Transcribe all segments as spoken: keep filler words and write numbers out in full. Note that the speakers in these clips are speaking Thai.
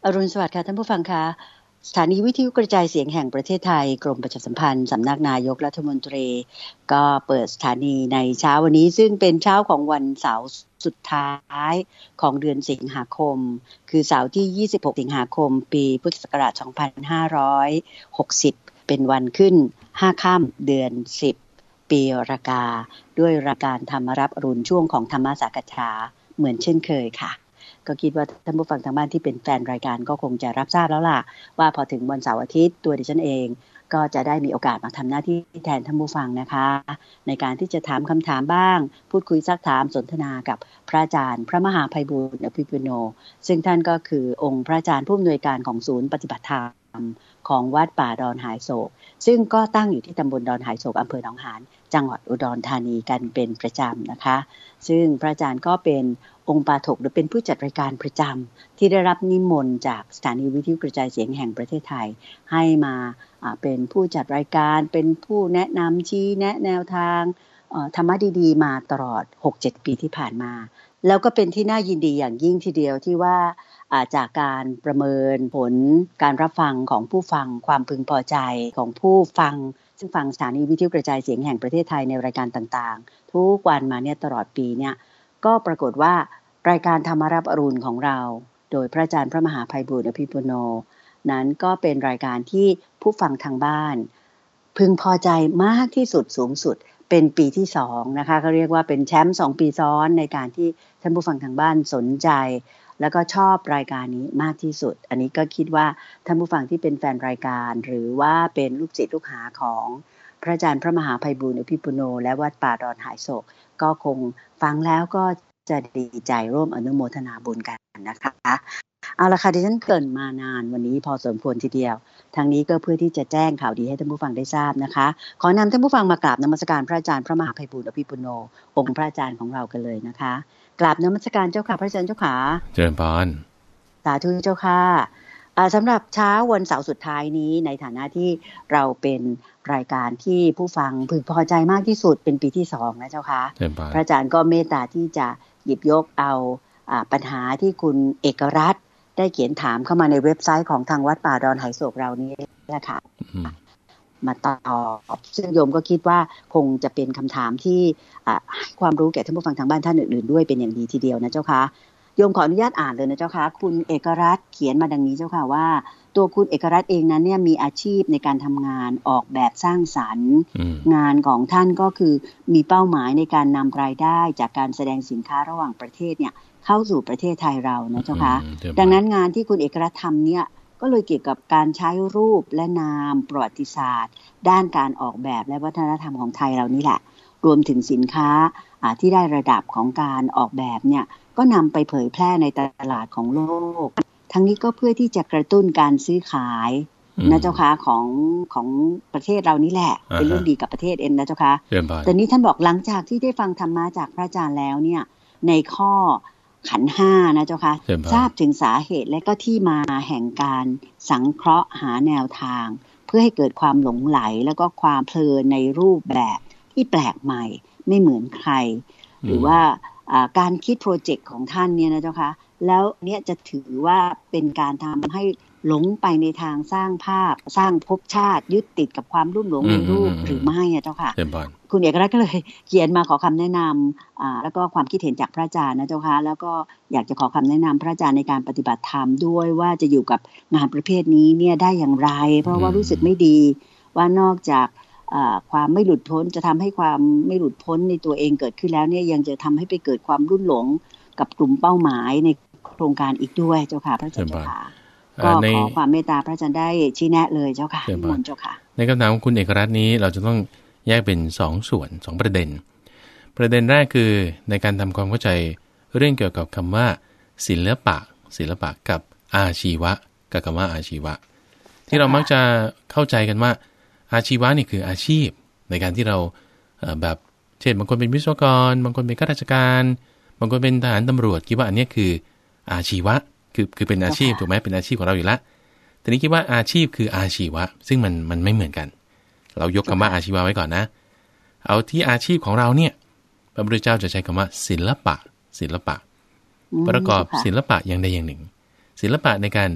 อรุณสวัสดิ์ค่ะท่านผู้ฟังคะสถานีวิทยุกระจายเสียงแห่งประเทศไทยกรมประชาสัมพันธ์สำนักนายกรัฐมนตรีก็เปิดสถานีในเช้าวันนี้ซึ่งเป็นเช้าของวันเสาร์สุดท้ายของเดือนสิงหาคมคือเสาร์ที่ยี่สิบหกสิงหาคมปีพุทธศักราชสองพันห้าร้อยหกสิบเป็นวันขึ้นห้าค่ำเดือนสิบปีรากาด้วยรายการธรรมรับอรุณช่วงของธรรมสักษาเหมือนเช่นเคยค่ะก็คิดว่าท่านผู้ฟังทางบ้านที่เป็นแฟนรายการก็คงจะรับทราบแล้วล่ะว่าพอถึงวันเสาร์อาทิตย์ตัวดิฉันเองก็จะได้มีโอกาสมาทำหน้าที่แทนท่านผู้ฟังนะคะในการที่จะถามคำถามบ้างพูดคุยซักถามสนทนากับพระอาจารย์พระมหาไพบูลย์อภิปุโนซึ่งท่านก็คือองค์พระอาจารย์ผู้อำนวยการของศูนย์ปฏิบัติธรรมของวัดป่าดอนหายโศกซึ่งก็ตั้งอยู่ที่ตำบลดอนหายโศกอำเภอหนองหานจังหวัดอุดรธานีกันเป็นประจำนะคะซึ่งพระอาจารย์ก็เป็นองค์ปาฐกหรือเป็นผู้จัดรายการประจำที่ได้รับนิมนต์จากสถานีวิทยุกระจายเสียงแห่งประเทศไทยให้มาเป็นผู้จัดรายการเป็นผู้แนะนำชี้แนะแนวทางธรรมะดีๆมาตลอด หกเจ็ด ปีที่ผ่านมาแล้วก็เป็นที่น่ายินดีอย่างยิ่งทีเดียวที่ว่าจากการประเมินผลการรับฟังของผู้ฟังความพึงพอใจของผู้ฟังซึ่งฟังสถานีวิทยุกระจายเสียงแห่งประเทศไทยในรายการต่างๆทุกวันมาเนี่ยตลอดปีเนี่ยก็ปรากฏว่ารายการธรรมรับอรุณของเราโดยพระอาจารย์พระมหาไพบูลย์อภิปุโนนั้นก็เป็นรายการที่ผู้ฟังทางบ้านพึงพอใจมากที่สุดสูงสุดเป็นปีที่สองนะคะเขาเรียกว่าเป็นแชมป์สองปีซ้อนในการที่ท่านผู้ฟังทางบ้านสนใจแล้วก็ชอบรายการนี้มากที่สุดอันนี้ก็คิดว่าท่านผู้ฟังที่เป็นแฟนรายการหรือว่าเป็นลูกศิษย์ลูกหาของพระอาจารย์พระมหาไพบูลย์อภิปุโนและวัดป่าดอนหายโศกก็คงฟังแล้วก็จะดีใจร่วมอนุโมทนาบุญกันนะคะเอาละค่ะดิฉันเกริ่นมานานวันนี้พอสมควรทีเดียวทางนี้ก็เพื่อที่จะแจ้งข่าวดีให้ท่านผู้ฟังได้ทราบนะคะขอนำท่านผู้ฟังมากราบนมัสการพระอาจารย์พระมหาไพบูลย์อภิปุโนองค์พระอาจารย์ของเรากันเลยนะคะกราบนมัสการเจ้าค่ะพระอาจารย์เจ้าค่ะเจริญพรสาธุเจ้าค่ะสำหรับเช้าวันเสาร์สุดท้ายนี้ในฐานะที่เราเป็นรายการที่ผู้ฟังพึงพอใจมากที่สุดเป็นปีที่สองนะเจ้าค่ะพระอาจารย์ก็เมตตาที่จะหยิบยกเอาปัญหาที่คุณเอกรัตน์ได้เขียนถามเข้ามาในเว็บไซต์ของทางวัดป่าดอนหายโศกเรานี้แหละค่ะมาตอบซึ่งโยมก็คิดว่าคงจะเป็นคำถามที่ให้ความรู้แก่ท่านผู้ฟังทางบ้านท่านอื่นๆด้วยเป็นอย่างดีทีเดียวนะเจ้าค่ะโยมขออนุญาตอ่านเลยนะเจ้าค่ะคุณเอกรัตน์เขียนมาดังนี้เจ้าค่ะว่าตัวคุณเอกรัตน์เองนั้นเนี่ยมีอาชีพในการทำงานออกแบบสร้างสรรค์งานของท่านก็คือมีเป้าหมายในการนำรายได้จากการแสดงสินค้าระหว่างประเทศเนี่ยเข้าสู่ประเทศไทยเรานะเจ้าค่ะดังนั้นงานที่คุณเอกรัตน์ทำเนี่ยก็เลยเกี่ยวกับการใช้รูปและนามประวัติศาสตร์ด้านการออกแบบและวัฒนธรรมของไทยเรานี่แหละรวมถึงสินค้าที่ได้ระดับของการออกแบบเนี่ยก็นำไปเผยแพร่ในตลาดของโลกทั้งนี้ก็เพื่อที่จะกระตุ้นการซื้อขายนะเจ้าค่ะของของประเทศเรานี่แหละเป็นเรื่องดีกับประเทศเองนะเจ้าค่ะแต่นี้ท่านบอกหลังจากที่ได้ฟังธรรมะจากพระอาจารย์แล้วเนี่ยในข้อขันธ์ห้านะเจ้าค่ะทราบถึงสาเหตุและก็ที่มาแห่งการสังเคราะห์หาแนวทางเพื่อให้เกิดความหลงไหลแล้วก็ความเพลินในรูปแบบที่แปลกใหม่ไม่เหมือนใครหรือว่าการคิดโปรเจกต์ของท่านเนี่ยนะเจ้าค่ะแล้วเนี่ยจะถือว่าเป็นการทำให้หลงไปในทางสร้างภาพสร้างภพชาติยึดติดกับความรุ่มหลงในรูปหรือไม่อะเจ้าค่ะคุณเอกรัตน์ก็เลยเขียนมาขอคำแนะนำอ่าแล้วก็ความคิดเห็นจากพระอาจารย์นะเจ้าค่ะแล้วก็อยากจะขอคำแนะนำพระอาจารย์ในการปฏิบัติธรรมด้วยว่าจะอยู่กับงานประเภทนี้เนี่ยได้อย่างไรเพราะว่ารู้สึกไม่ดีว่านอกจากความไม่หลุดพ้นจะทำให้ความไม่หลุดพ้นในตัวเองเกิดขึ้นแล้วเนี่ยยังจะทำให้ไปเกิดความรุ่มหลงกับกลุ่มเป้าหมายในโครงการอีกด้วยเจ้าค่ะพระอาจารย์เจ้าค่ะก็ขอความเมตตาพระอาจารย์ได้ชี้แนะเลยเจ้าค่ะนิมนต์เจ้าค่ะในคำถามของคุณเอกรัตน์นี้เราจะต้องแยกเป็นสองส่วนสองประเด็นประเด็นแรกคือในการทำความเข้าใจเรื่องเกี่ยวกับคำว่าศิลปะศิลปะกับอาชีวะกับคำว่าอาชีวะที่เรามักจะเข้าใจกันว่าอาชีวะนี่คืออาชีพในการที่เราแบบเช่นบางคนเป็นวิศวกรบางคนเป็นข้าราชการบางคนเป็นทหารตำรวจคิดว่าอันนี้คืออาชีวะคือคือเป็นอาชีพถูกไหมเป็นอาชีพของเราอยู่แล้วแต่นี้คิดว่าอาชีพคืออาชีวะซึ่งมันมันไม่เหมือนกันเรายกคำว่าอาชีวะไว้ก่อนนะเอาที่อาชีพของเราเนี่ยพระพุทธเจ้าจะใช้คำว่าศิลปะศิลปะประกอบศิลปะอย่างใดอย่างหนึ่งศิลปะในการ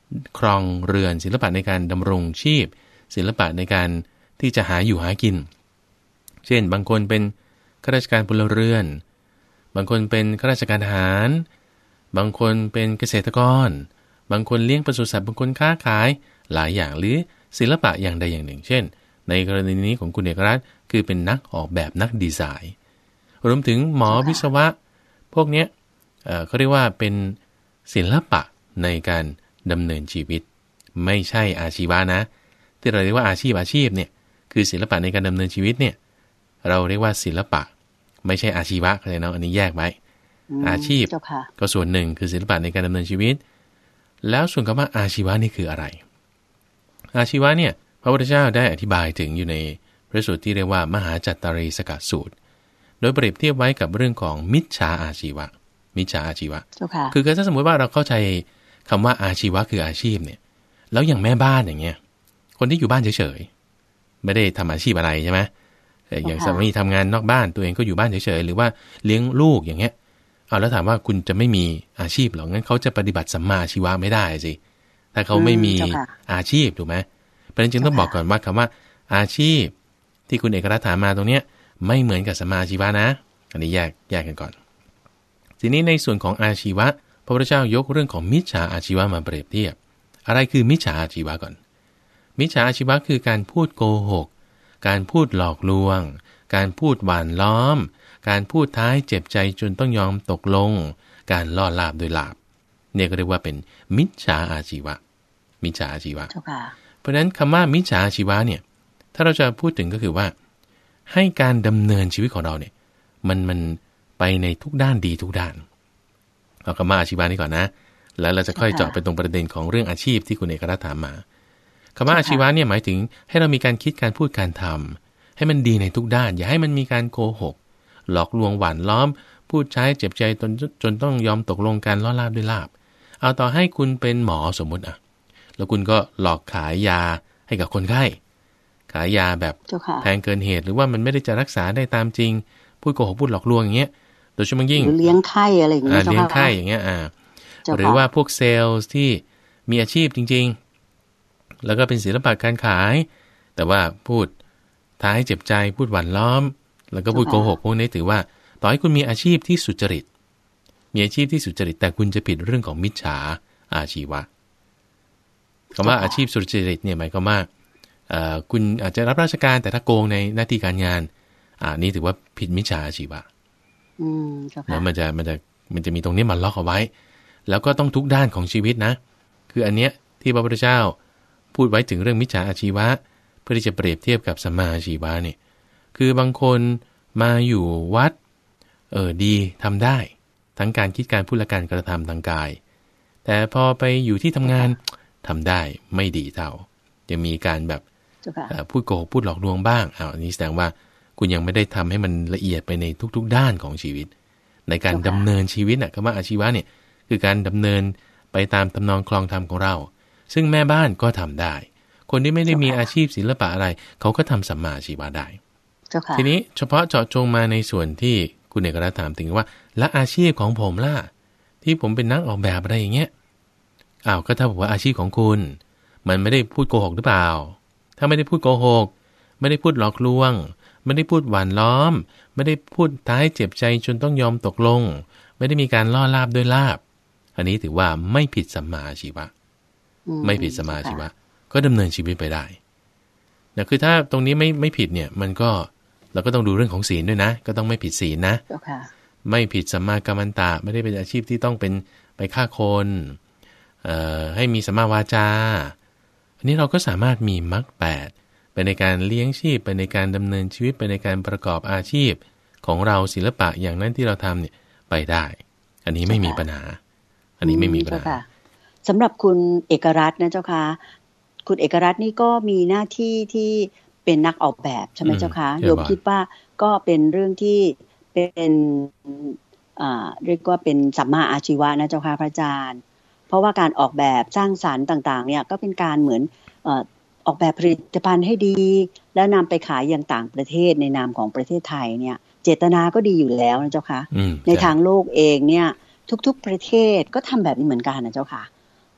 ครองเรือนศิลปะในการดำรงชีพศิลปะในการที่จะหาอยู่หากินเช่นบางคนเป็นข้าราชการพลเรือนบางคนเป็นข้าราชการทหารบางคนเป็นเกษตรกรบางคนเลี้ยงปศุสัตว์บางคนค้าขายหลายอย่างหรือศิลปะอย่างใดอย่างหนึ่งเช่นในกรณีนี้ของคุณเอกรัตน์คือเป็นนักออกแบบนักดีไซน์รวมถึงหมอวิศวะพวกนี้เอ่อเขาเรียกว่าเป็นศิลปะในการดำเนินชีวิตไม่ใช่อาชีวะนะที่เราเรียกว่าอาชีพอาชีพเนี่ยคือศิลปะในการดำเนินชีวิตเนี่ยเราเรียกว่าศิลปะไม่ใช่อาชีวะเข้าใจเนาะอันนี้แยกไว้อาชีพก็ส่วนหนึ่งคือศิลปะในการดำเนินชีวิตแล้วส่วนคำว่าอาชีวะนี่คืออะไรอาชีวะเนี่ยพระพุทธเจ้าได้อธิบายถึงอยู่ในพระสูตรที่เรียกว่ามหาจัตตารีสกัดสูตรโดยเปรียบเทียบไว้กับเรื่องของมิจฉาอาชีวะมิจฉาอาชีวะคือถ้าสมมติว่าเราเข้าใจคำว่าอาชีวะคืออาชีพเนี่ยแล้วอย่างแม่บ้านอย่างเงี้ยคนที่อยู่บ้านเฉยๆไม่ได้ทำอาชีพอะไรใช่ไหมอย่างสามีทำงานนอกบ้านตัวเองก็อยู่บ้านเฉยๆหรือว่าเลี้ยงลูกอย่างเงี้ยเอาแล้วถามว่าคุณจะไม่มีอาชีพหรองั้นเขาจะปฏิบัติสัมมาอาชีวะไม่ได้สิถ้าเขาไม่มีอาชีพถูกไหมเพราะฉะนั้นจึงต้องบอกก่อนว่าคำว่าอาชีพที่คุณเอกรัตน์ถามมาตรงเนี้ยไม่เหมือนกับสัมมาอาชีวะนะอันนี้แยกแยกกันก่อนทีนี้ในส่วนของอาชีวะพระพุทธเจ้ายกเรื่องของมิจฉาอาชีวะมาเปรียบเทียบอะไรคือมิจฉาอาชีวะก่อนมิจฉาอาชีวะคือการพูดโกหกการพูดหลอกลวงการพูดหวานล้อมการพูดท้ายเจ็บใจจนต้องยอมตกลงการล่อลาบโดยลาบเนี่ยก็เรียกว่าเป็นมิจฉาอาชีวะมิจฉาอาชีวะเพราะฉะนั้นคำว่ามิจฉาอาชีวะเนี่ยถ้าเราจะพูดถึงก็คือว่าให้การดำเนินชีวิตของเราเนี่ยมันมันไปในทุกด้านดีทุกด้านเอาคำว่าอาชีวะนี่ก่อนนะแล้วเราจะค่อยเจาะไปตรงประเด็นของเรื่องอาชีพที่คุณเอกรัตน์ถามมาคำว่าอาชีวะเนี่ยหมายถึงให้เรามีการคิดการพูดการทำให้มันดีในทุกด้านอย่าให้มันมีการโกหกหลอกลวงหวานล้อมพูดใช้เจ็บใจจนจนต้องยอมตกลงกันล่อลาบด้วยลาบเอาต่อให้คุณเป็นหมอสมมุติอ่ะแล้วคุณก็หลอกขายยาให้กับคนไข้ขายยาแบบแพงเกินเหตุหรือว่ามันไม่ได้จะรักษาได้ตามจริงพูดโกหกพูดหลอกลวงอย่างเงี้ยโดยเฉพาะยิ่งเลี้ยงไข้อะไรอย่างเงี้ยเลี้ยงไข้อย่างเงี้ยอ่าหรือว่าพวกเซลล์ที่มีอาชีพจริงๆแล้วก็เป็นศิลปะการขายแต่ว่าพูดท้ายเจ็บใจพูดหวานล้อมแล้วก็พูดโกหกพวกนี้ถือว่าต่อให้คุณมีอาชีพที่สุจริตมีอาชีพที่สุจริตแต่คุณจะผิดเรื่องของมิจฉาอาชีวะคำว่าอาชีพสุจริตเนี่ยหมายความว่าคุณอาจจะรับราชการแต่ถ้าโกงในหน้าที่การงานอ่านี่ถือว่าผิดมิจฉาอาชีวะอืมแล้วมันจะมันจะมันจะมีตรงนี้มันล็อกเอาไว้แล้วก็ต้องทุกด้านของชีวิตนะคืออันเนี้ยที่พระพุทธเจ้าพูดไว้ถึงเรื่องมิจฉาอาชีวะเพื่อที่จะเปรียบเทียบกับสัมมาอาชีวะเนี่ยคือบางคนมาอยู่วัดเออดีทำได้ทั้งการคิดการพูดและการกระทำทางกายแต่พอไปอยู่ที่ทำงานทำได้ไม่ดีเท่ายังมีการแบบพูดโกหกพูดหลอกลวงบ้างอ้าวอันนี้แสดงว่าคุณยังไม่ได้ทำให้มันละเอียดไปในทุกๆด้านของชีวิตในการดำเนินชีวิตน่ะคำว่าอาชีวะเนี่ยคือการดำเนินไปตามทำนองคลองธรรมของเราซึ่งแม่บ้านก็ทำได้คนที่ไม่ได้มีอาชีพศิลปะอะไรเขาก็ทำสัมมาอาชีวะได้ทีนี้เฉพาะเจาะจงมาในส่วนที่คุณเอกรัตน์ถามถึงว่าและอาชีพของผมล่ะที่ผมเป็นนักออกแบบอะไรอย่างเงี้ยอ้าวก็ถ้าบอกว่าอาชีพของคุณมันไม่ได้พูดโกหกหรือเปล่าถ้าไม่ได้พูดโกหกไม่ได้พูดหลอกลวงไม่ได้พูดหวานล้อมไม่ได้พูดท้ายเจ็บใจจนต้องยอมตกลงไม่ได้มีการล่อลาบด้วยลาบอันนี้ถือว่าไม่ผิดสัมมาอาชีวะไม่ผิดสัมมาอาชีวะก็ดำเนินชีวิตไปได้แต่คือถ้าตรงนี้ไม่ไม่ผิดเนี่ยมันก็เราก็ต้องดูเรื่องของศีลด้วยนะก็ต้องไม่ผิดศีลนะไม่ผิดสัมมากัมมันตะไม่ได้เป็นอาชีพที่ต้องเป็นไปฆ่าคนเอ่อให้มีสัมมาวาจาอันนี้เราก็สามารถมีมรรคแปดไปในการเลี้ยงชีพไปในการดำเนินชีวิตไปในการประกอบอาชีพของเราศิลปะอย่างนั้นที่เราทำเนี่ยไปได้อันนี้ไม่มีปัญหาอันนี้ไม่มีปัญหาสำหรับคุณเอกรัตน์นะเจ้าค่ะคุณเอกรัตน์นี่ก็มีหน้าที่ที่เป็นนักออกแบบใช่ไหมเจ้าค่ะโยมคิดว่าก็เป็นเรื่องที่เป็นอ่าเรียกว่าเป็นสัมมาอาชีวะนะเจ้าค่ะพระอาจารย์เพราะว่าการออกแบบสร้างสรรค์ต่างๆเนี่ยก็เป็นการเหมือนเอ่อออกแบบผลิตภัณฑ์ให้ดีแล้วนำไปขายอย่างต่างประเทศในนามของประเทศไทยเนี่ยเจตนาก็ดีอยู่แล้วนะเจ้าค่ะในทางโลกเองเนี่ยทุกๆประเทศก็ทำแบบนี้เหมือนกันนะเจ้าค่ะ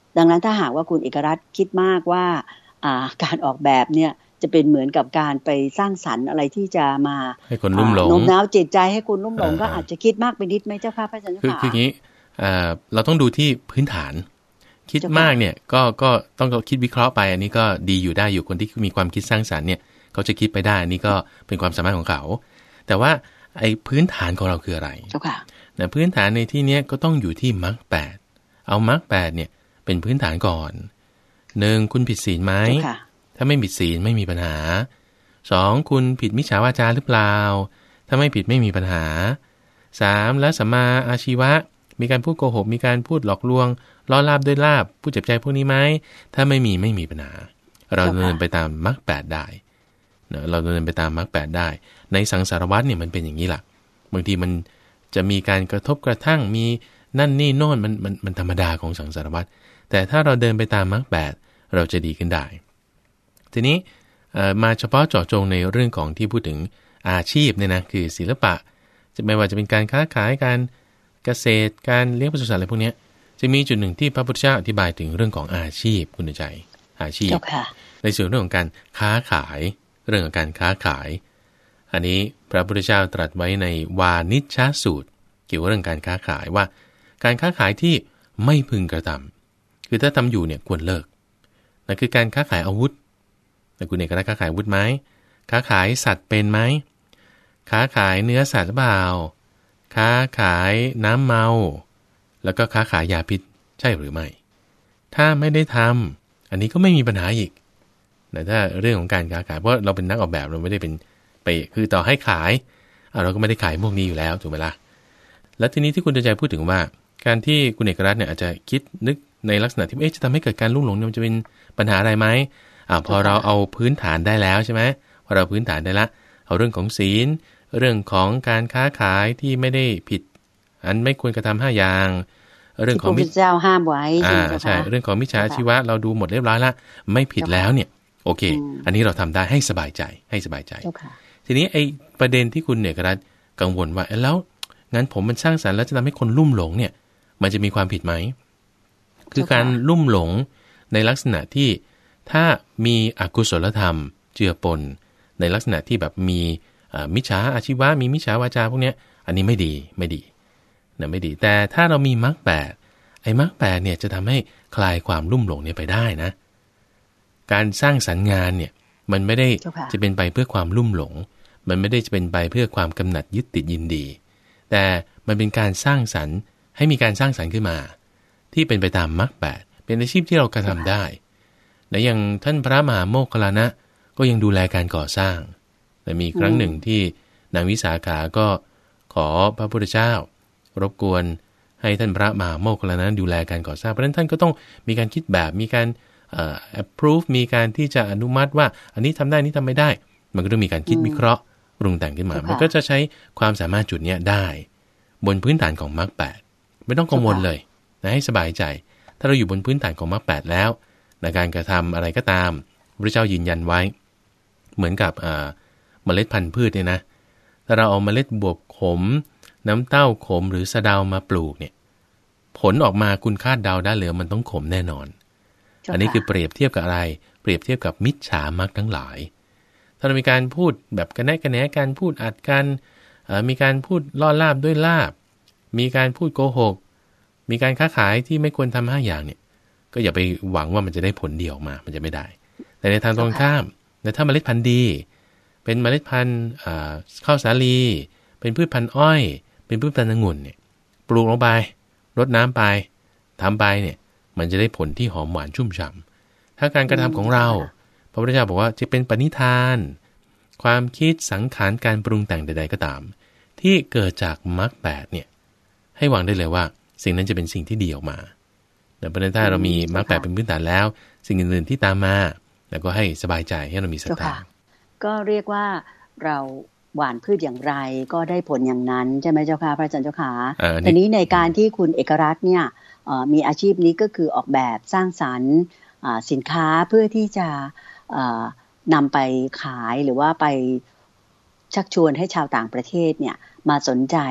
ดังนั้นถ้าหากว่าคุณเอกรัตน์คิดมากว่าการออกแบบเนี่ยจะเป็นเหมือนกับการไปสร้างสรรค์อะไรที่จะมาให้คนลุ่มหลงโน้มน้าวจิตใจให้คนลุ่มหลงก็อาจจะคิดมากไปนิดไหมเจ้าค่ะพระอาจารย์คือคืออย่างนี้เราต้องดูที่พื้นฐานคิดมากเนี่ยก็ก็ต้องคิดวิเคราะห์ไปอันนี้ก็ดีอยู่ได้อยู่คนที่มีความคิดสร้างสรรค์เนี่ยเขาจะคิดไปได้อันนี้ก็เป็นความสามารถของเขาแต่ว่าไอ้พื้นฐานของเราคืออะไรเจ้าค่ะนะพื้นฐานในที่นี้ก็ต้องอยู่ที่มรรคแปดเอามรรคแปดเนี่ยเป็นพื้นฐานก่อนหนึ่งคุณผิดศีลไหมถ้าไม่ผิดศีลไม่มีปัญหาสองคุณผิดมิจฉาวาจาหรือเปล่าถ้าไม่ผิดไม่มีปัญหาสามแล้วสัมมาอาชีวะมีการพูดโกหกมีการพูดหลอกลวงล่อลาบด้วยลาบผู้เจ็บใจพวกนี้ไหมถ้าไม่มีไม่มีปัญหาเราเดินไปตามมรรคแปดได้เราเดินไปตามมรรคแปดได้ในสังสารวัฏเนี่ยมันเป็นอย่างนี้แหละบางทีมันจะมีการกระทบกระทั่งมีนั่นนี่โน่นมันมันมันธรรมดาของสังสารวัฏแต่ถ้าเราเดินไปตามมรรคแปดเราจะดีขึ้นได้ทีนี้มาเฉพาะเจาะจงในเรื่องของที่พูดถึงอาชีพเนี่ยนะคือศิลปะจะไม่ว่าจะเป็นการค้าขายการเกษตรการเลี้ยงปศุสัตว์อะไรพวกนี้จะมีจุดหนึ่งที่พระพุทธเจ้าอธิบายถึงเรื่องของอาชีพคุณใจอาชีพในส่วนเรื่องของการค้าขายเรื่องของการค้าขายอันนี้พระพุทธเจ้าตรัสไว้ในวานิชชสูตรเกี่ยวกับเรื่องการค้าขายว่าการค้าขายที่ไม่พึงกระทำคือถ้าทำอยู่เนี่ยควรเลิกนั่นคือการค้าขายอาวุธแต่คุณเอกรัตน์ค้าขายอาวุธไหมค้าขายสัตว์เป็นไหมค้าขายเนื้อสัตว์หรือเปล่าค้าขายน้ำเมาแล้วก็ค้าขายยาพิษใช่หรือไม่ถ้าไม่ได้ทำอันนี้ก็ไม่มีปัญหาอีกแต่ถ้าเรื่องของการค้าขายเพราะเราเป็นนักออกแบบเราไม่ได้เป็นไปคือต่อให้ขายเราก็ไม่ได้ขายพวกนี้อยู่แล้วถูกไหมล่ะแล้วทีนี้ที่คุณใจพูดถึงว่าการที่คุณเอกรัตน์เนี่ยอาจจะคิดนึกในลักษณะที่เอ๊ะจะทำให้เกิดการลุ่มหลงมันจะเป็นปัญหาอะไรไหมอ่าพอเราเอาพื้นฐานได้แล้วใช่ไหมพอเราพื้นฐานได้ละเอาเรื่องของศีลเรื่องของการค้าขายที่ไม่ได้ผิดอันไม่ควรกระทำห้าอย่างเรื่องของมิจฉาเจ้าห้ามไว้อ่าใช่เรื่องของมิจฉาชีวะเราดูหมดเรียบร้อยละไม่ผิดแล้วเนี่ยโอเคอันนี้เราทำได้ให้สบายใจให้สบายใจทีนี้ไอ้ประเด็นที่คุณเอกรัตน์กังวลว่าแล้วงั้นผมมันสร้างสรรค์แล้วจะทำให้คนลุ่มหลงเนี่ยมันจะมีความผิดไหมคือการลุ่มหลงในลักษณะที่ถ้ามีอกุศลธรรมเจือปนในลักษณะที่แบบมีมิจฉาอาชีวะมีมิจฉาวาจาพวกนี้อันนี้ไม่ดีไม่ดีนะไม่ดีแต่ถ้าเรามีมรรคแปดไอ้มรรคแปดเนี่ยจะทำให้คลายความลุ่มหลงเนี่ยไปได้นะการสร้างสรรค์งานเนี่ยมันไม่ได้จะเป็นไปเพื่อความลุ่มหลงมันไม่ได้จะเป็นไปเพื่อความกำหนัดยึดติดยินดีแต่มันเป็นการสร้างสรรค์ให้มีการสร้างสรรค์ขึ้นมาที่เป็นไปตามมรรคแปดเป็นอาชีพที่เรากระทำได้และอย่างท่านพระมหาโมคคัลลานะก็ยังดูแลการก่อสร้างแต่มีครั้งหนึ่งที่นางวิสาขาก็ขอพระพุทธเจ้ารบกวนให้ท่านพระมหาโมคคัลลานะดูแลการก่อสร้างเพราะฉะนั้นท่านก็ต้องมีการคิดแบบมีการเอ่อ approve มีการที่จะอนุมัติว่าอันนี้ทำได้นี้ทำไม่ได้มันก็ต้องมีการคิดวิเคราะห์ปรุงแต่งขึ้นมามันก็จะใช้ความสามารถจุดนี้ได้บนพื้นฐานของมรรคแปดไม่ต้องกังวลเลยนะให้สบายใจถ้าเราอยู่บนพื้นฐานของมรรคแปดแล้วในการกระทำอะไรก็ตามพระเจ้ายืนยันไว้เหมือนกับเมล็ดพันธุ์พืชเนี่ยนะถ้าเราเอาเมล็ดบวบขมน้ำเต้าขมหรือสะเดามาปลูกเนี่ยผลออกมาคุณคาดเดาได้เลยมันต้องขมแน่นอนอันนี้คือเปรียบเทียบกับอะไรเปรียบเทียบกับมิจฉามรรคทั้งหลายถ้าเรามีการพูดแบบกระแนะกระแหนการพูดอัดกันมีการพูดล่อลาบด้วยลาบมีการพูดโกหกมีการค้าขายที่ไม่ควรทำห้าอย่างเนี่ยก็อย่าไปหวังว่ามันจะได้ผลเดียวออกมามันจะไม่ได้แต่ในทางตรงข้ามแต่ถ้าเมล็ดพันธุ์ดีเป็นเมล็ดพันธุ์ข้าวสาลีเป็นพืชพันธุ์อ้อยเป็นพืชพันธุ์องุ่นเนี่ยปลูกลงไปรดน้ำไปทำไปเนี่ยมันจะได้ผลที่หอมหวานชุ่มฉ่ำถ้าการกระทำของเราพระพุทธเจ้าบอกว่าจะเป็นปณิธานความคิดสังขารการปรุงแต่งใดๆก็ตามที่เกิดจากมรรคแปดเนี่ยให้หวังได้เลยว่าสิ่งนั้นจะเป็นสิ่งที่ดีออกมาแต่ประเด็นถ้าเรามีมรรคแปดเป็นพื้นฐานแล้วสิ่งอื่นๆที่ตามมาแล้วก็ให้สบายใจให้เรามีศรัทธาก็เรียกว่าเราหว่านพืชอย่างไรก็ได้ผลอย่างนั้นใช่ไหมเจ้าค่ะพระอาจารย์เจ้าค่ะทีนี้ในการที่คุณเอกรัตน์เนี่ยมีอาชีพนี้ก็คือออกแบบสร้างสรรค์สินค้าเพื่อที่จะนำไปขายหรือว่าไปชักชวนให้ชาวต่างประเทศเนี่ยมาสนใจ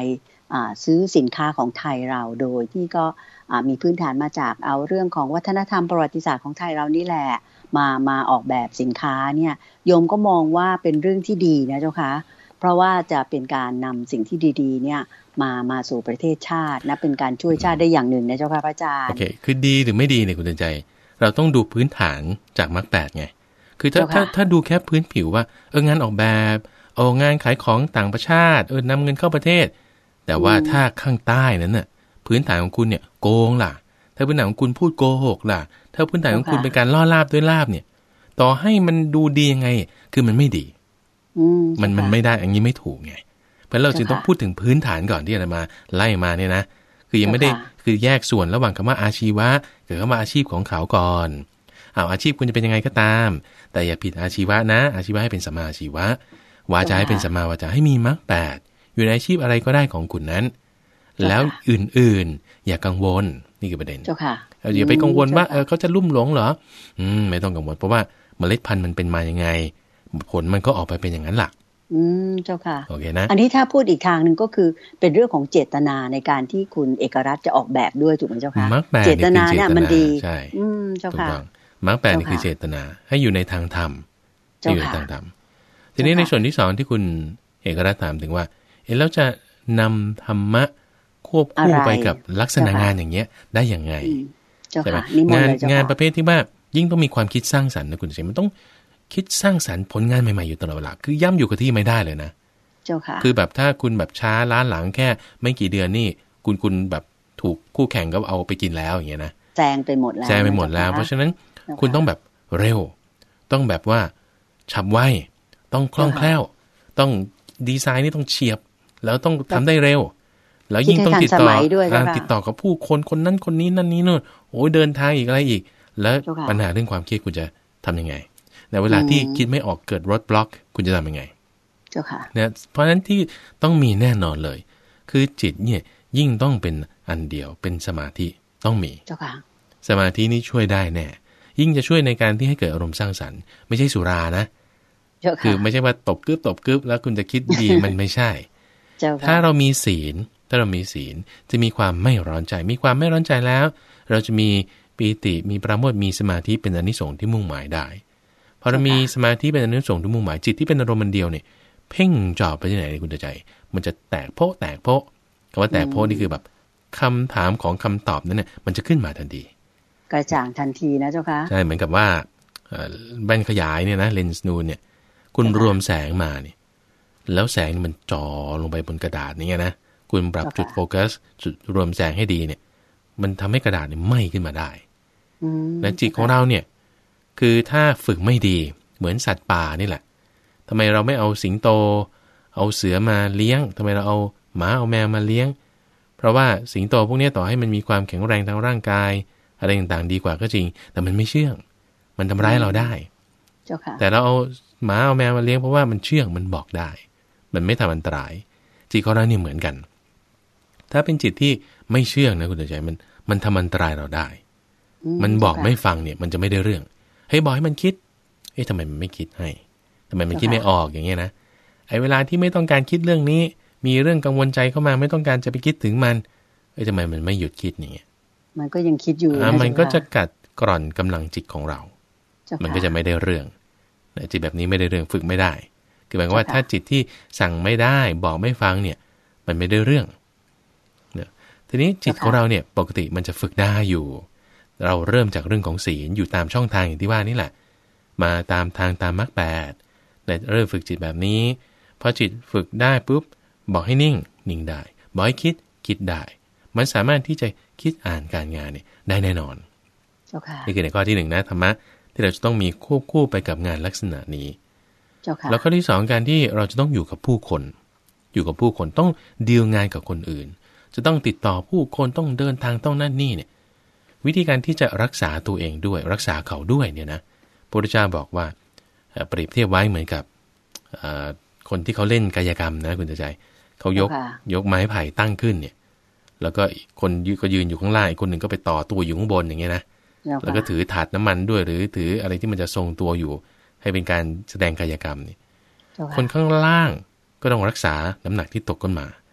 ซื้อสินค้าของไทยเราโดยที่ก็มีพื้นฐานมาจากเอาเรื่องของวัฒนธรรมประวัติศาสตร์ของไทยเรานี่แหละมามาออกแบบสินค้าเนี่ยโยมก็มองว่าเป็นเรื่องที่ดีนะเจ้าค่ะเพราะว่าจะเป็นการนำสิ่งที่ดีๆเนี่ยมามาสู่ประเทศชาตินะเป็นการช่วยชาติได้อย่างหนึ่งนะเจ้าค่ะพระอาจารย์โอเคคือดีหรือไม่ดีเนี่ยคุณเตือนใจเราต้องดูพื้นฐานจากมรรคแปดไงคือถ้าถ้าถ้าดูแค่พื้นผิวว่าเอองานออกแบบเอางานขายของต่างประเทศเออนำเงินเข้าประเทศแต่ว่าถ้าข้างใต้นั้นน่ะพื้นฐานของคุณเนี่ยโกงล่ะถ้าพื้นฐานของคุณพูดโกหกล่ะถ้าพื้นฐานของคุณเป็นการล่อลาบด้วยลาบเนี่ยต่อให้มันดูดียังไงคือมันไม่ดีมันมันไม่ได้อย่างนี้ไม่ถูกไงเพราะเราจึงต้องพูดถึงพื้นฐานก่อนที่จะมาไล่มาเนี่ยนะคือยังไม่ได้คือแยกส่วนระหว่างคำว่าอาชีวะกับคำว่าอาชีพของเขาก่อนเอาอาชีพคุณจะเป็นยังไงก็ตามแต่อย่าผิดอาชีวะนะอาชีวะให้เป็นสัมมาอาชีวะวาจาให้เป็นสัมมาวาจาให้มีมรรคแปดอยู่ในอาชีพอะไรก็ได้ของคุณนั้นแล้วอื่นๆอย่ากังวลนี่คือประเด็นอย่าไปกังวลว่าเออเขาจะลุ่มหลงเหรออืมไม่ต้องกังวลเพราะว่าเมล็ดพันธุ์มันเป็นมายังไงผลมันก็ออกไปเป็นอย่างนั้นหลักอืมเจ้าค่ะโอเคนะอันนี้ถ้าพูดอีกทางนึงก็คือเป็นเรื่องของเจตนาในการที่คุณเอกรัตน์จะออกแบบด้วยถูกไหมเจ้าค่ะเจตนาเนี่ยมันดีใช่อืมเจ้าค่ะมรรคแปดนี่คือเจตนาให้อยู่ในทางธรรมให้อยู่ในทางธรรมทีนี้ในส่วนที่สองที่คุณเอกรัตน์ถามถึงว่าเอ๊ะแล้วจะนำธรรมะควบคู่ไปกับลักษณะงานอย่างเงี้ยได้อย่างไงใช่ไหมงานงานประเภทที่ว่ายิ่งต้องมีความคิดสร้างสรรค์นะคุณเฉยมันต้องคิดสร้างสรรค์ผลงานใหม่ๆอยู่ตลอดเวลาคือย่ำอยู่กับที่ไม่ได้เลยนะเจ้าค่ะคือแบบถ้าคุณแบบช้าล้าหลังแค่ไม่กี่เดือนนี่คุณคุณแบบถูกคู่แข่งก็เอาไปกินแล้วอย่างเงี้ยนะแซงไปหมดแล้วแซงไปหมดแล้วเพราะฉะนั้นคุณต้องแบบเร็วต้องแบบว่าฉับไวต้องคล่องแคล่วต้องดีไซน์นี่ต้องเฉียบแล้วต้องทำได้เร็วแล้วยิ่งต้องติดต่อติดต่อกับผู้คนคนนั้นคนนี้นั่นนี้นู่นโอ้ยเดินทางอีกอะไรอีกแล้วปัญหาเรื่องความเครียดคุณจะทำยังไงในเวลาที่คิดไม่ออกเกิดรถบล็อกคุณจะทำยังไงเจ้าค่ะนะเพราะฉะนั้นที่ต้องมีแน่นอนเลยคือจิตเนี่ยยิ่งต้องเป็นอันเดียวเป็นสมาธิต้องมีเจ้าค่ะสมาธินี้ช่วยได้แน่ยิ่งจะช่วยในการที่ให้เกิดอารมณ์สร้างสรรค์ไม่ใช่สุรานะคือไม่ใช่ว่าตบกึบตบกึบแล้วคุณจะคิดดี มันไม่ใช่ถ้าเรามีศีลถ้าเรามีศีลจะมีความไม่ร้อนใจมีความไม่ร้อนใจแล้วเราจะมีปีติมีปราโมทย์มีสมาธิเป็นอานิสงส์ที่มุ่งหมายได้พอเรามีสมาธิเป็นอานิสงส์ที่มุ่งหมายจิตที่เป็นอารมณ์มันเดียวเนี่ยเพ่งจ่อไปที่ไหนคุณใจมันจะแตกโพะแตกโพะคำว่าแตกโพะนี่คือแบบคำถามของคำตอบนั้นเนี่ยมันจะขึ้นมาทันทีกระจ่างทันทีนะเจ้าค่ะใช่เหมือนกับว่าแว่นขยายเนี่ยนะเลนส์นูนเนี่ยคุณรวมแสงมาเนี่ยแล้วแสงมันจ่อลงไปบนกระดาษนี่ไงนะคุณปรับจุดโฟกัสจุดรวมแสงให้ดีเนี่ยมันทำให้กระดาษเนี่ยไหม้ขึ้นมาได้และจิตของเราเนี่ยคือถ้าฝึกไม่ดีเหมือนสัตว์ป่านี่แหละทำไมเราไม่เอาสิงโตเอาเสือมาเลี้ยงทำไมเราเอาหมาเอาแมวมาเลี้ยงเพราะว่าสิงโตพวกนี้ต่อให้มันมีความแข็งแรงทางร่างกายอะไรต่างๆดีกว่าก็จริงแต่มันไม่เชื่องมันทำร้ายเราได้แต่เราเอาหมาเอาแมวมาเลี้ยงเพราะว่ามันเชื่องมันบอกได้มันไม่ทำอันตรายจิตของเราเนี่ยเหมือนกันถ้าเป็นจิตที่ไม่เชื่องนะคุณใจมันมันทำอันตรายเราได้มันบอกไม่ฟังเนี่ยมันจะไม่ได้เรื่องให้บอกให้มันคิดเอ๊ะทำไมมันไม่คิดให้ทำไมมันคิดไม่ออกอย่างเงี้ยนะไอ้เวลาที่ไม่ต้องการคิดเรื่องนี้มีเรื่องกังวลใจเข้ามาไม่ต้องการจะไปคิดถึงมันเอ๊ะทำไมมันไม่หยุดคิดอย่างเงี้ยมันก็ยังคิดอยู่อ่ามันก็จะกัดกร่อนกำลังจิตของเรามันก็จะไม่ได้เรื่องจิตแบบนี้ไม่ได้เรื่องฝึกไม่ได้คือหมายความว่าถ้าจิตที่สั่งไม่ได้บอกไม่ฟังเนี่ยมันไม่ได้เรื่องเนี่ยทีนี้จิตของเราเนี่ยปกติมันจะฝึกได้อยู่เราเริ่มจากเรื่องของศีลอยู่ตามช่องทางอย่างที่ว่านี่แหละมาตามทางตามมรรคแปดแต่เริ่มฝึกจิตแบบนี้พอจิตฝึกได้ปุ๊บบอกให้นิ่งนิ่งได้บอกให้คิดคิดได้มันสามารถที่จะคิดอ่านการงานเนี่ยได้แน่นอนนี่คือในข้อที่หนึ่งนะธรรมะที่เราจะต้องมีควบคู่ไปกับงานลักษณะนี้แล้วข้อที่สองการที่เราจะต้องอยู่กับผู้คนอยู่กับผู้คนต้องดีลงานกับคนอื่นจะต้องติดต่อผู้คนต้องเดินทางต้องนั่นนี่เนี่ยวิธีการที่จะรักษาตัวเองด้วยรักษาเขาด้วยเนี่ยนะพระพุทธเจ้าบอกว่าเปรียบเทียบไว้เหมือนกับคนที่เขาเล่นกายกรรมนะคุณใจเขายกยกไม้ไผ่ตั้งขึ้นเนี่ยแล้วก็คนยืนก็ยืนอยู่ข้างล่างอีกคนหนึ่งก็ไปต่อตัวอยู่ข้างบนอย่างเงี้ยนะแล้วก็ถือถาดน้ำมันด้วยหรือถืออะไรที่มันจะทรงตัวอยู่ให้เป็นการแสดงกายกรรมนี่คนข้างล่างก็ต้องรักษาน้ำหนักที่ตกขึ้นมา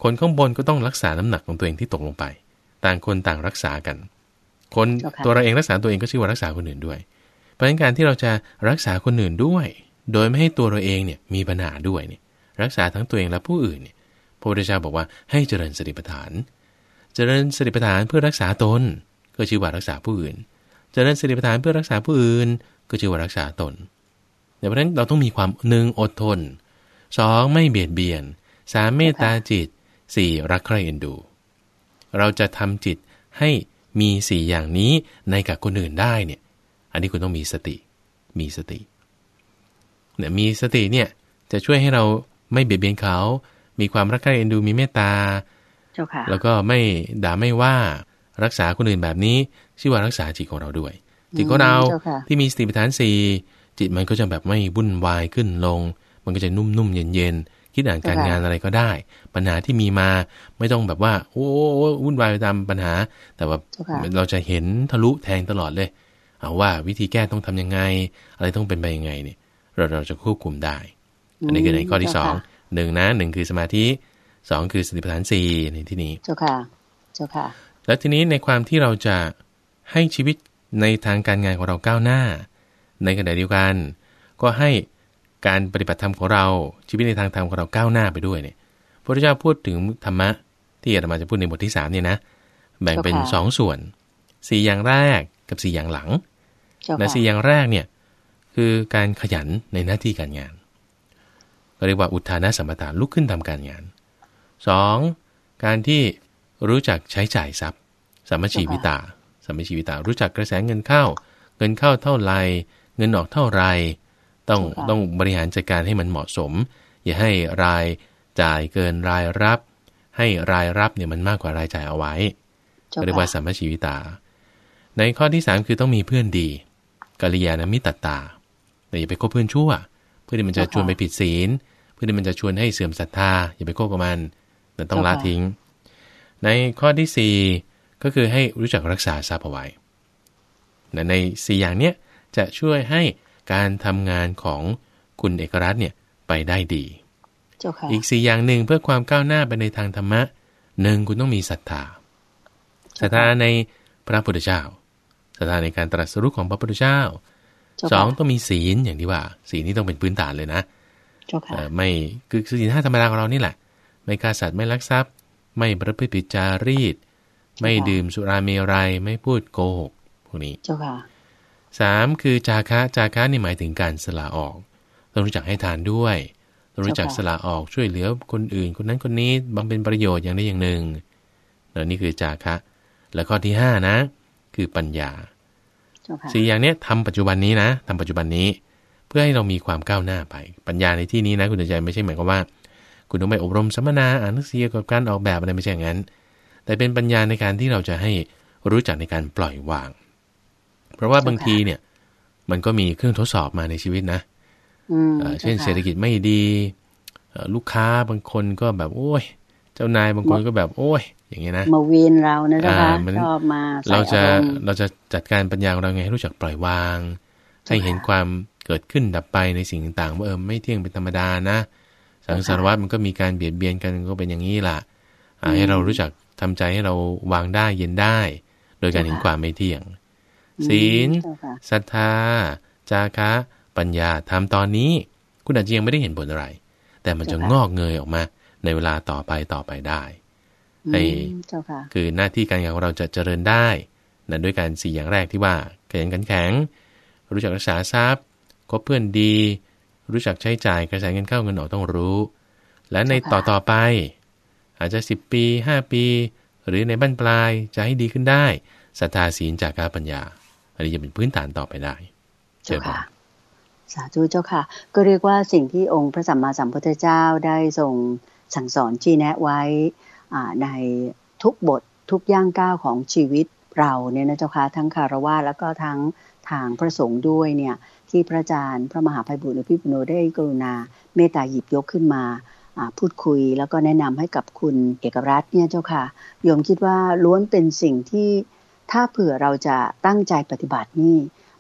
คนข้างบนก็ต้องรักษาน้ำหนักของตัวเองที่ตกลงไปต่างคนต่างรักษากันคนตัวเราเองรักษาตัวเองก็ชื่อว่ารักษาคนอื่นด้วยเพราะฉะนั้นการที่เราจะรักษาคนอื่นด้วยโดยไม่ให้ตัวเราเองเนี่ยมีปัญหาด้วยเนี่ยรักษาทั้งตัวเองและผู้อื่นเนี่ยพระพุทธเจ้าบอกว่าให้เจริญสติปัฏฐานเจริญสติปัฏฐานเพื่อรักษาตนก็ชื่อว่ารักษาผู้อื่นเจริญสติปัฏฐานเพื่อรักษาผู้อื่นก็ชื่อว่ารักษาตนเพราะฉะนั้นเราต้องมีความหนึ่งอดทนสองไม่เบียดเบียนสามเมตตาจิตสี่รักใคร่เอ็นดูเราจะทำจิตให้มีสี่อย่างนี้ในกับคนอื่นได้เนี่ยอันนี้คุณต้องมีสติมีสติเนี่ยมีสติเนี่ยจะช่วยให้เราไม่เบียดเบียนเขามีความรักใคร่เอ็นดูมีเมตตาแล้วก็ไม่ด่าไม่ว่ารักษาคนอื่นแบบนี้ชื่อว่ารักษาจิตของเราด้วยจิตของเราที่มีสติปัฏฐานสี่จิตมันก็จะแบบไม่วุ่นวายขึ้นลงมันก็จะนุ่มๆเย็นๆคิดอ่านการงานอะไรก็ได้ปัญหาที่มีมาไม่ต้องแบบว่าโอ้วุ่นวายไปตามปัญหาแต่ว่าเราจะเห็นทะลุแทงตลอดเลยเอาว่าวิธีแก้ต้องทำยังไงอะไรต้องเป็นไปยังไงเนี่ยเราเราจะควบคุมได้อันนี้คือในข้อที่สองหนึ่งนะหนึ่งคือสมาธิสองคือสติปัฏฐานสี่ในที่นี้เจ้าค่ะเจ้าค่ะแล้วทีนี้ในความที่เราจะให้ชีวิตในทางการงานของเราก้าวหน้าในขณะเดียวกันก็ให้การปฏิบัติธรรมของเราชีวิตในทางธรรมของเราก้าวหน้าไปด้วยเนี่ยพระพุทธเจ้าพูดถึงธรรมะที่อาตมาจะพูดในบทที่สามเนี่ยนะแบ่งเป็นสองส่วนสี่อย่างแรกกับสี่อย่างหลังและสี่อย่างแรกเนี่ยคือการขยันในหน้าที่การงานเรียกว่าอุทธานะสัมปทานลุกขึ้นทำการงานสองการที่รู้จักใช้จ่ายทรัพย์สัมมชีวิตาสัมมชีวิตารู้จักกระแสเงินเข้าเงินเข้าเท่าไรเงินออกเท่าไรต้องต้องบริหารจัดการให้มันเหมาะสมอย่าให้รายจ่ายเกินรายรับให้รายรับเนี่ยมันมากกว่ารายจ่ายเอาไว้เรียกว่าสัมมชีวิตาในข้อที่สามคือต้องมีเพื่อนดีกัลยาณมิตรตาแต่อย่าไปคบเพื่อนชั่วเพื่อนที่มันจะชวนไปผิดศีลเพื่อนที่มันจะชวนให้เสื่อมศรัทธาอย่าไปคบกับมันแต่ต้องละทิ้งในข้อที่สี่ก็คือให้รู้จักรักษาทรัพย์เอาไว้ในสี่อย่างเนี้ยจะช่วยให้การทำงานของคุณเอกรัตน์เนี่ยไปได้ดีอีกสี่อย่างหนึ่งเพื่อความก้าวหน้าไปในทางธรรมะหนึ่งคุณต้องมีศรัทธาศรัทธาในพระพุทธเจ้าศรัทธาในการตรัสรู้ของพระพุทธเจ้าสองต้องมีศีลอย่างที่ว่าศีลนี่ต้องเป็นพื้นฐานเลยนะไม่คือศีลห้าธรรมดาของเรานี่แหละไม่ฆ่าสัตว์ไม่ลักทรัพย์ไม่ประพฤติผิดจารีตไม่ดื่มสุราเมรัยไม่พูดโกหกพวกนี้สามคือจาคะจาคะนี่หมายถึงการสละออกต้องรู้จักให้ทานด้วยต้องรู้จักสละออกช่วยเหลือคนอื่นคนนั้นคนนี้บำเพ็ญประโยชน์อย่างใดอย่างหนึ่งนี่คือจาคะแล้วข้อที่ห้านะคือปัญญาสี่อย่างนี้ทำปัจจุบันนี้นะทำปัจจุบันนี้เพื่อให้เรามีความก้าวหน้าไปปัญญาในที่นี้นะคุณใจไม่ใช่หมายความว่าคุณต้องไปอบรมสัมมนาอ่านหนังสือเกี่ยวกับการออกแบบอะไรไม่ใช่อย่างนั้นแต่เป็นปัญญาในการที่เราจะให้รู้จักในการปล่อยวางเพราะว่าบางทีเนี่ยมันก็มีเครื่องทดสอบมาในชีวิตนะเช่นเศรษฐกิจไม่ดีลูกค้าบางคนก็แบบโอ้ยเจ้านายบางคนก็แบบโอ้ยอย่างเงี้ยนะมาเวียนเรานะจ๊ะชอบมาเราจะเราจะจัดการปัญญาของเราไงให้รู้จักปล่อยวางให้เห็นความเกิดขึ้นดับไปในสิ่งต่างๆว่าเออไม่เที่ยงเป็นธรรมดานะสังสารวัฏมันก็มีการเบียดเบียนกันก็เป็นอย่างนี้ล่ะให้เรารู้จักทำใจให้เราวางได้เย็นได้โดยการเห็นความไม่เที่ยงศีลศรัทธาจาคะปัญญาทำตอนนี้คุณอาจจะยังไม่ได้เห็นผลอะไรแต่มันจะงอกเงยออกมาในเวลาต่อไปต่อไปได้ไอ้คือหน้าที่การงานของเราจะเจริญได้นั่นด้วยการสี่อย่างแรกที่ว่าขยันขันแข็งรู้จักรักษาทรัพย์คบเพื่อนดีรู้จักใช้จ่ายกระแสเงินเข้าเงินออกต้องรู้และในต่อต่อไปอาจจะสิบปีห้าปีหรือในบั้นปลายจะให้ดีขึ้นได้ศรัทธาศีลจาคะปัญญาอันนี้จะเป็นพื้นฐานต่อไปได้เจ้าค่ะสาธุเจ้าค่ะก็เรียกว่าสิ่งที่องค์พระสัมมาสัมพุทธเจ้าได้ทรงสั่งสอนชี้แนะไว้ในทุกบททุกย่างก้าวของชีวิตเราเนี่ยนะเจ้าค่ะทั้งคฤหัสถ์แล้วก็ทั้งทางพระสงฆ์ด้วยเนี่ยที่พระอาจารย์พระมหาไพบูลย์อภิปุโนได้กรุณาเมตตาหยิบยกขึ้นมาพูดคุยแล้วก็แนะนำให้กับคุณเอกรัตน์เนี่ยเจ้าค่ะโยมคิดว่าล้วนเป็นสิ่งที่ถ้าเผื่อเราจะตั้งใจปฏิบัตินี่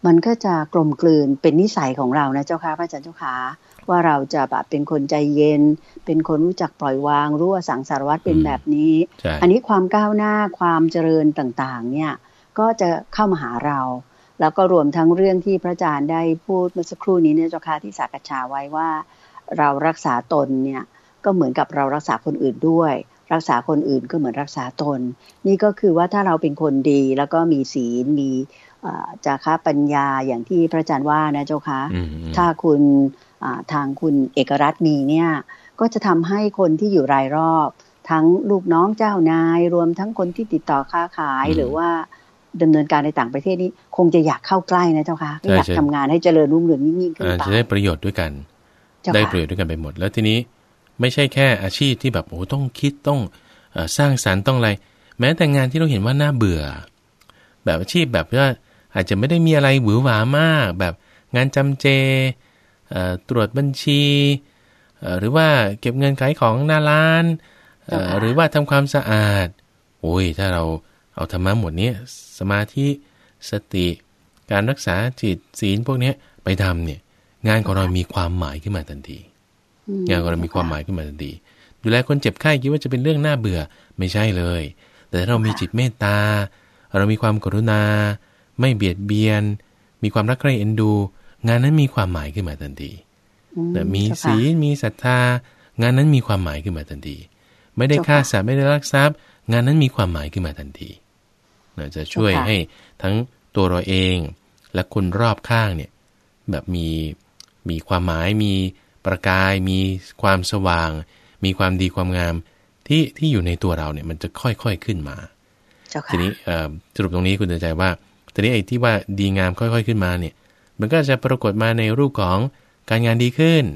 มันก็จะกลมกลืนเป็นนิสัยของเรานะเจ้าค่ะพระอาจารย์เจ้าค่ะว่าเราจะแบบเป็นคนใจเย็นเป็นคนรู้จักปล่อยวางรู้ว่าสังสารวัฏเป็นแบบนี้อันนี้ความก้าวหน้าความเจริญต่างๆเนี่ยก็จะเข้ามาหาเราแล้วก็รวมทั้งเรื่องที่พระอาจารย์ได้พูดเมื่อสักครู่นี้เนี่ยเจ้าค่ะที่สักษาไว้ว่าเรารักษาตนเนี่ยก็เหมือนกับเรารักษาคนอื่นด้วยรักษาคนอื่นก็เหมือนรักษาตนนี่ก็คือว่าถ้าเราเป็นคนดีแล้วก็มีศีลมีจาคะปัญญาอย่างที่พระอาจารย์ว่านะเจ้าค่ะถ้าคุณทางคุณเอกรัตน์มีเนี่ยก็จะทำให้คนที่อยู่รายรอบทั้งลูกน้องเจ้านายรวมทั้งคนที่ติดต่อค้าขายหรือว่าดำเนินการในต่างประเทศนี้คงจะอยากเข้าใกล้นะเจ้าค่ะอยากทำงานให้เจริญรุ่งเรืองยิ่งขึ้นไปจะได้ประโยชน์ด้วยกันได้ประโยชน์ด้วยกันไปหมดแล้วทีนี้ไม่ใช่แค่อาชีพที่แบบโอ้ต้องคิดต้องสร้างสรรค์ต้องอะไรแม้แต่งานที่เราเห็นว่าน่าเบื่อแบบอาชีพแบบว่าอาจจะไม่ได้มีอะไรหวือหวามากแบบงานจำเจตรวจบัญชีหรือว่าเก็บเงินขายของหน้าร้านหรือว่าทำความสะอาดโอ้ยถ้าเราเอาธรรมะหมดนี้สมาธิสติการรักษาจิตศีลพวกนี้ไปทำเนี่ยงานของเรามีความหมายขึ้นมาทันทีงานของเรามีความหมายขึ้นมาทันทีดูแลคนเจ็บไข้คิดว่าจะเป็นเรื่องน่าเบื่อไม่ใช่เลยแต่ถ้าเรามีจิตเมตตาเรามีความกรุณาไม่เบียดเบียนมีความรักใคร่เอ็นดูงานนั้นมีความหมายขึ้นมาทันทีแต่มีศีลมีศรัทธางานนั้นมีความหมายขึ้นมาทันทีไม่ได้ฆ่าสัตว์ไม่ได้ลักทรัพย์งานนั้นมีความหมายขึ้นมาทันทีจะช่วยให้ทั้งตัวเราเองและคนรอบข้างเนี่ยแบบมีมีความหมายมีประกายมีความสว่างมีความดีความงามที่ที่อยู่ในตัวเราเนี่ยมันจะค่อยๆขึ้นมาทีนี้สรุปตรงนี้คุณเตือนใจว่าทีนี้ไอ้ที่ว่าดีงามค่อยๆขึ้นมาเนี่ยมันก็จะปรากฏมาในรูปของการงานดีขึ้น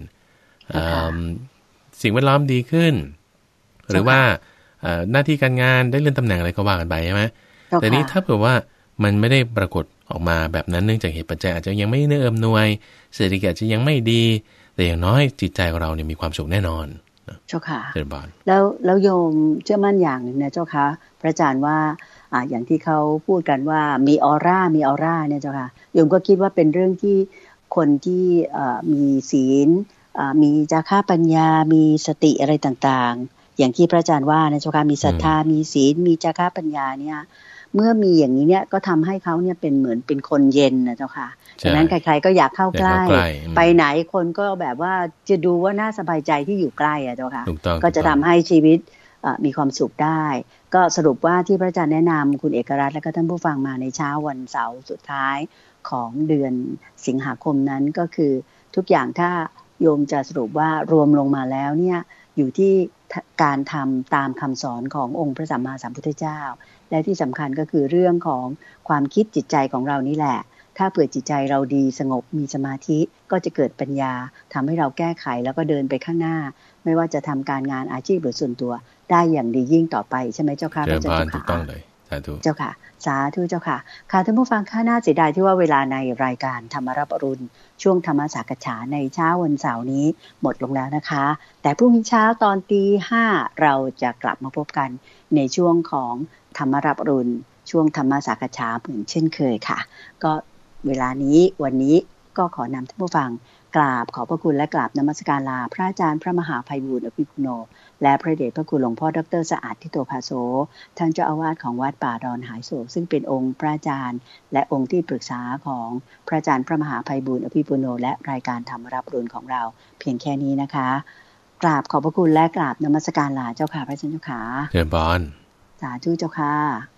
สิ่งแวดล้อมดีขึ้นหรือว่าหน้าที่การงานได้เลื่อนตำแหน่งอะไรก็ว่ากันไปใช่ไหมแต่นี้ถ้าเผื่อว่ามันไม่ได้ปรากฏออกมาแบบนั้นเนื่องจากเหตุปัจจัยอาจจะยังไม่เอื้ออำนวยเศรษฐกิจอาจจะยังไม่ดีแต่อย่างน้อยจิตใจของเราเนี่ยมีความสุขแน่นอนเจ้าค่ะแล้วแล้วโยมเชื่อมั่นอย่างหนึ่งนะเจ้าค่ะพระอาจารย์ว่าอ่าอย่างที่เขาพูดกันว่ามีออร่ามีออร่าเนี่ยเจ้าค่ะโยมก็คิดว่าเป็นเรื่องที่คนที่มีศีลมีจาคะปัญญามีสติอะไรต่างๆอย่างที่พระอาจารย์ว่านะเจ้าค่ะมีศรัทธามีศีลมีจาคะปัญญาเนี่ยเมื่อมีอย่างนี้เนี่ยก็ทำให้เขาเนี่ยเป็นเหมือนเป็นคนเย็นนะเจ้าค่ะฉะนั้นใครๆก็อยากเข้าใกล้ไปไหนคนก็แบบว่าจะดูว่าน่าสบายใจที่อยู่ใกล้อะเจ้าค่ะก็จะทำให้ชีวิตมีความสุขได้ก็สรุปว่าที่พระอาจารย์แนะนำคุณเอกรัตน์และก็ท่านผู้ฟังมาในเช้าวันเสาร์สุดท้ายของเดือนสิงหาคมนั้นก็คือทุกอย่างถ้าโยมจะสรุปว่ารวมลงมาแล้วเนี่ยอยู่ที่การทำตามคำสอนขององค์พระสัมมาสัมพุทธเจ้าและที่สำคัญก็คือเรื่องของความคิดจิตใจของเรานี่แหละถ้าเผื่อจิตใจเราดีสงบมีสมาธิก็จะเกิดปัญญาทำให้เราแก้ไขแล้วก็เดินไปข้างหน้าไม่ว่าจะทำการงานอาชีพหรือส่วนตัวได้อย่างดียิ่งต่อไปใช่ไหมเจ้าค่ะพระเจ้าค่ะถูกต้องเลยสาธุเจ้าค่ะสาธุเจ้าค่ะค่ะท่านผู้ฟังข้าน่าเสียดายที่ว่าเวลาในรายการธรรมรับอรุณช่วงธรรมสักษาในเช้าวันเสาร์นี้หมดลงแล้วนะคะแต่พรุ่งนี้เช้าตอนตีห้าเราจะกลับมาพบกันในช่วงของธรรมรับอรุณช่วงธรรมสักษาเหมือนเช่นเคยค่ะก็เวลานี้วันนี้ก็ขอนำท่านผู้ฟังกราบขอบพระคุณและกราบนมัสการลาพระอาจารย์พระมหาไพบูลย์อภิปุโนและพระเดชพระคุณหลวงพ่อดร.สะอาดทิโตภาโสท่านเจ้าอาวาสของวัดป่าดอนหายโศกซึ่งเป็นองค์พระอาจารย์และองค์ที่ปรึกษาของพระอาจารย์พระมหาไพบูลย์อภิปุโนและรายการธรรมรับอรุณของเราเพียงแค่นี้นะคะกราบขอบพระคุณและกราบนมัสการลาเจ้าค่ะพระอาจารย์เจ้าค่ะเชิญพรสาธุเจ้าค่ะ